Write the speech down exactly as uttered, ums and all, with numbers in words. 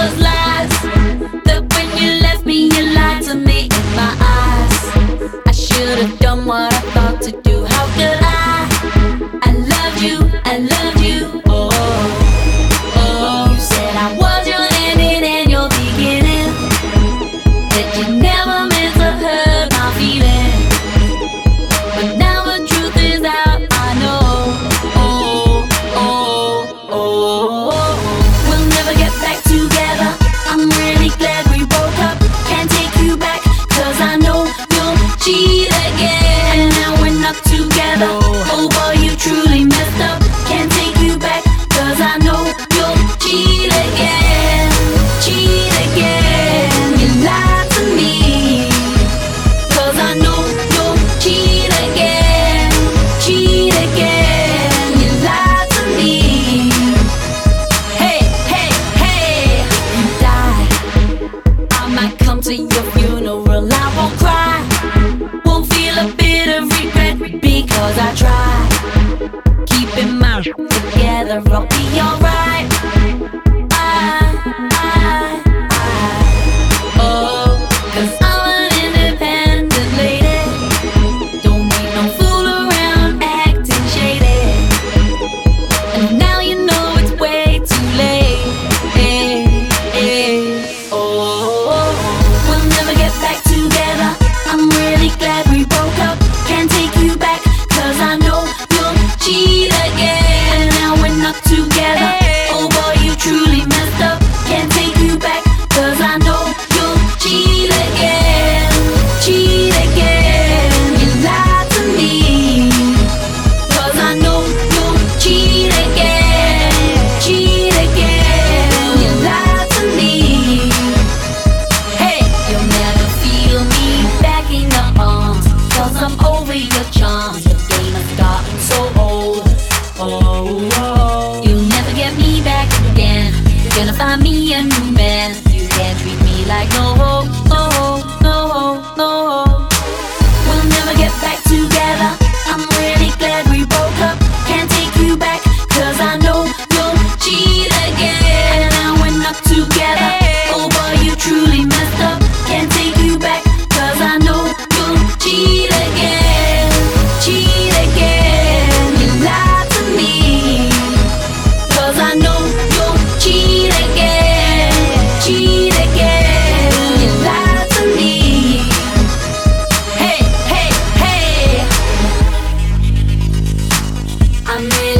was lies. That when you left me, you lied to me in my eyes. I should have done what I thought to do. How could I? I loved you, I loved you. Oh, oh. You said I was your ending and your beginning. That you never meant to hurt my feelings. But now the truth is out, I know. Oh, oh, oh. We'll never get back together. I'm really glad we broke up. Can't take you back, cause I know you'll cheat again. And now we're not together. Oh boy, you truly messed up. Can't take you back, cause I know you'll cheat again. Cheat again. You lied to me, cause I know you'll cheat again. Cheat again. You lied to me. Hey, hey, hey. You died. I might come to your funeral. I won't cry. Won't feel a bit of regret because I tried. Keeping my together, I'll be alright. I, I, I, oh, cause I'm an independent lady. Don't need no fool around acting shady. And now you know it's way too late. Hey, hey, oh, we'll never get back together. I'm really glad we broke up. Can't take you back, cause I know you'll cheat again. And now we're not together. Oh boy, you truly messed up. Can't take you back, cause I know you'll cheat again. Cheat again. You lied to me, cause I know you'll cheat again. Cheat again. You lied to me. Hey, you'll never feel me back in your arms, cause I'm over your charms. Your game has gotten so old. Oh, oh. You'll never get me back again. You're gonna find me a new man. You can't treat me like no hope, no hope, no hope, no hope. We'll never get back together. I'm really glad we broke up. Can't take you back, cause I know you'll cheat again. And now we're not together. Oh boy, you truly messed up. Can't take you back, cause I know you'll cheat again. Cheat again. You lied to me, cause I know you'll cheat again. Cheat again. You lied to me. Hey, hey, hey. I'm